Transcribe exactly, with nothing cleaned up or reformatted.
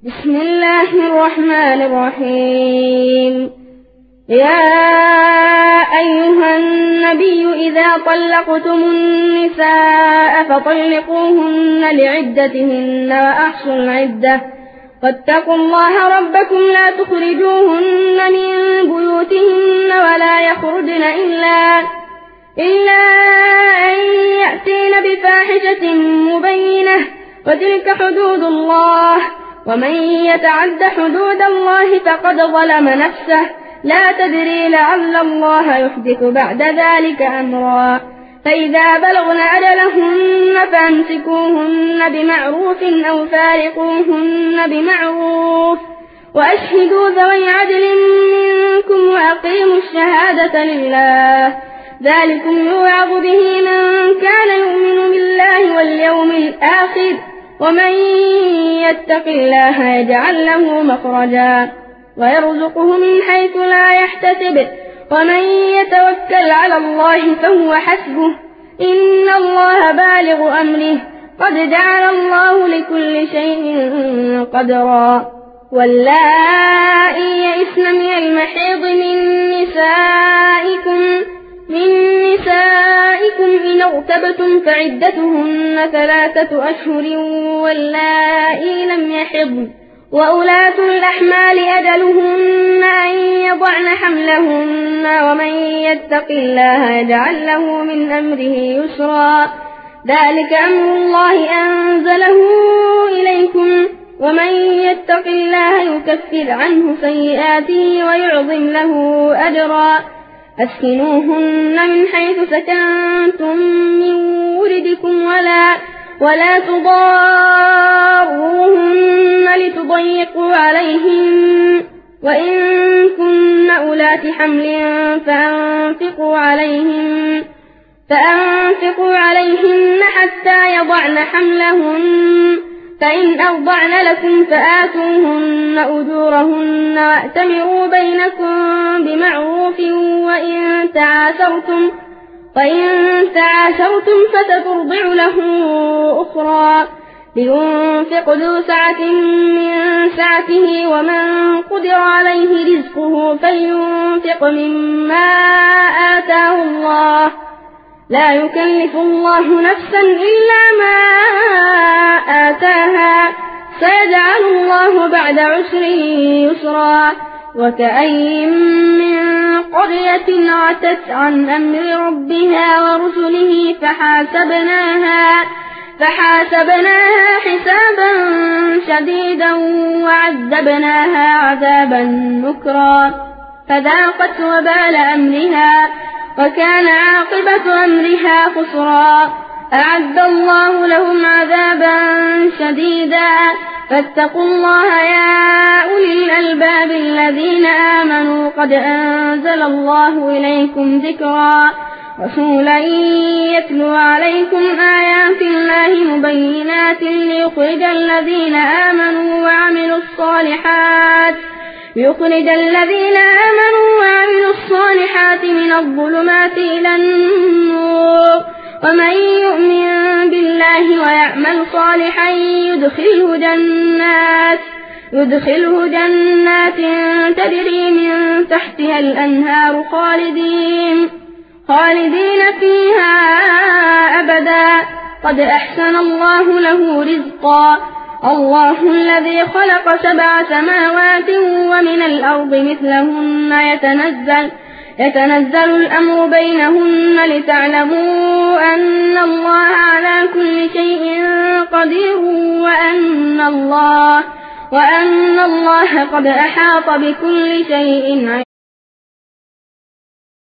بسم الله الرحمن الرحيم. يا أيها النبي إذا طلقتم النساء فطلقوهن لعدتهن وأحصوا العدة واتقوا الله ربكم لا تخرجوهن من بيوتهن ولا يخرجن إلا, إلا أن يأتين بفاحشة مبينة وتلك حدود الله ومن يتعد حدود الله فقد ظلم نفسه لا تدري لعل الله يحدث بعد ذلك أمرا. فإذا بلغن أجلهن فامسكوهن بمعروف أو فارقوهن بمعروف وأشهدوا ذوي عدل منكم وأقيموا الشهادة لله ذلكم يوعظ به من كان يؤمن بالله واليوم الآخر ومن يتق الله يجعل له مخرجا ويرزقه من حيث لا يحتسب ومن يتوكل على الله فهو حسبه إن الله بالغ أمره قد جعل الله لكل شيء قدرا. واللائي يئسن من المحيض من نسائكم من نسائكم إن ارتبتم فعدتهن ثلاثة أشهر واللائي لم يحضن وأولاة الأحمال أجلهن أن يضعن حملهن ومن يتق الله يجعل له من أمره يسرا. ذلك أمر الله أنزله إليكم ومن يتق الله يكفر عنه سيئاته ويعظم له أجرا. أسكنوهن من حيث سكنتم من وردكم ولا, ولا تضاروهن لتضيقوا عليهن وإن كن أولات حمل فأنفقوا عليهن, فأنفقوا عليهن حتى يضعن حملهن فإن أرضعن لكم فآتوهن أجورهن وأتمروا بينكم بمعروف وإن تعاسرتم, وإن تعاسرتم فتترضع له أخرى لينفق ذو سعة من سعته ومن قدر عليه رزقه فلينفق مما آتاه الله لا يكلف الله نفسا إلا ما آتاها سيجعل الله بعد عسر يسرا. وكأين من قرية عتت عن أمر ربها ورسله فحاسبناها, فحاسبناها حسابا شديدا وعذبناها عذابا نكرا فذاقت وبال أمرها وكان عاقبة أمرها خسرا. أعد الله لهم عذابا شديدا فاتقوا الله يا أولي الألباب الذين آمنوا قد أنزل الله إليكم ذكرا رسولا يتلو عليكم آيات الله مبينات ليخرج الذين آمنوا وعملوا الصالحات يخرج الذين آمنوا وعملوا الصالحات من الظلمات إلى النور ومن يؤمن بالله ويعمل صالحا يدخله جنات, يدخله جنات تجري من تحتها الأنهار خالدين, خالدين فيها أبدا قد أحسن الله له رزقا. الله الذي خلق سبع سماوات ومن الأرض مثلهن يتنزل, يتنزل الأمر بينهن لتعلموا أن الله على كل شيء قدير وأن الله, وأن الله قد أحاط بكل شيء